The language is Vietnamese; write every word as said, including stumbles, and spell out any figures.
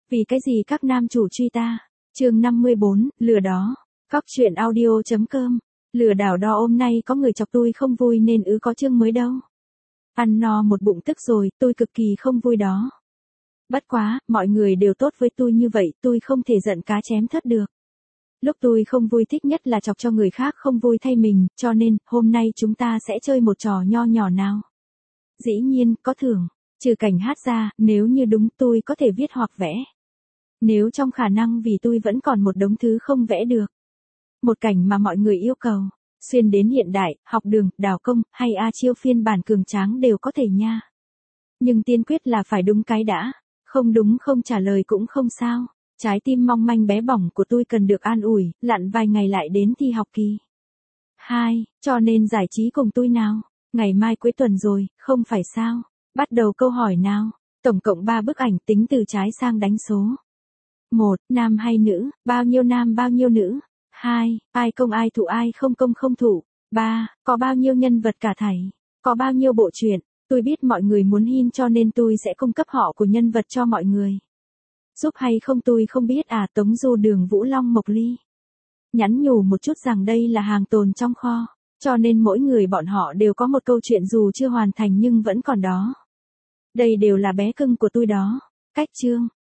Vì cái gì các nam chủ truy ta? Chương năm mươi bốn, lừa đó. Cóc truyện audio chấm com. Lừa đảo đo hôm nay có người chọc tôi không vui nên ứ có chương mới đâu. Ăn no một bụng tức rồi, tôi cực kỳ không vui đó. Bất quá, mọi người đều tốt với tôi như vậy, tôi không thể giận cá chém thớt được. Lúc tôi không vui thích nhất là chọc cho người khác không vui thay mình, cho nên, hôm nay chúng ta sẽ chơi một trò nho nhỏ nào. Dĩ nhiên, có thưởng. Trừ cảnh hát ra, nếu như đúng tôi có thể viết hoặc vẽ. Nếu trong khả năng vì tôi vẫn còn một đống thứ không vẽ được. Một cảnh mà mọi người yêu cầu. Xuyên đến hiện đại, học đường, đào công, hay A chiêu phiên bản cường tráng đều có thể nha. Nhưng tiên quyết là phải đúng cái đã. Không đúng không trả lời cũng không sao. Trái tim mong manh bé bỏng của tôi cần được an ủi, lặn vài ngày lại đến thi học kỳ. Hai, cho nên giải trí cùng tôi nào. Ngày mai cuối tuần rồi, không phải sao? Bắt đầu câu hỏi nào. Tổng cộng ba bức ảnh tính từ trái sang đánh số. Một, nam hay nữ, bao nhiêu nam bao nhiêu nữ. Hai, ai công ai thụ ai không công không thụ. Ba, có bao nhiêu nhân vật cả thảy. Có bao nhiêu bộ truyện. Tôi biết mọi người muốn hin cho nên tôi sẽ cung cấp họ của nhân vật cho mọi người. Giúp hay không tôi không biết à. Tống Du Đường Vũ Long Mộc Ly. Nhắn nhủ một chút rằng đây là hàng tồn trong kho. Cho nên mỗi người bọn họ đều có một câu chuyện dù chưa hoàn thành nhưng vẫn còn đó. Đây đều là bé cưng của tôi đó. Cách chương.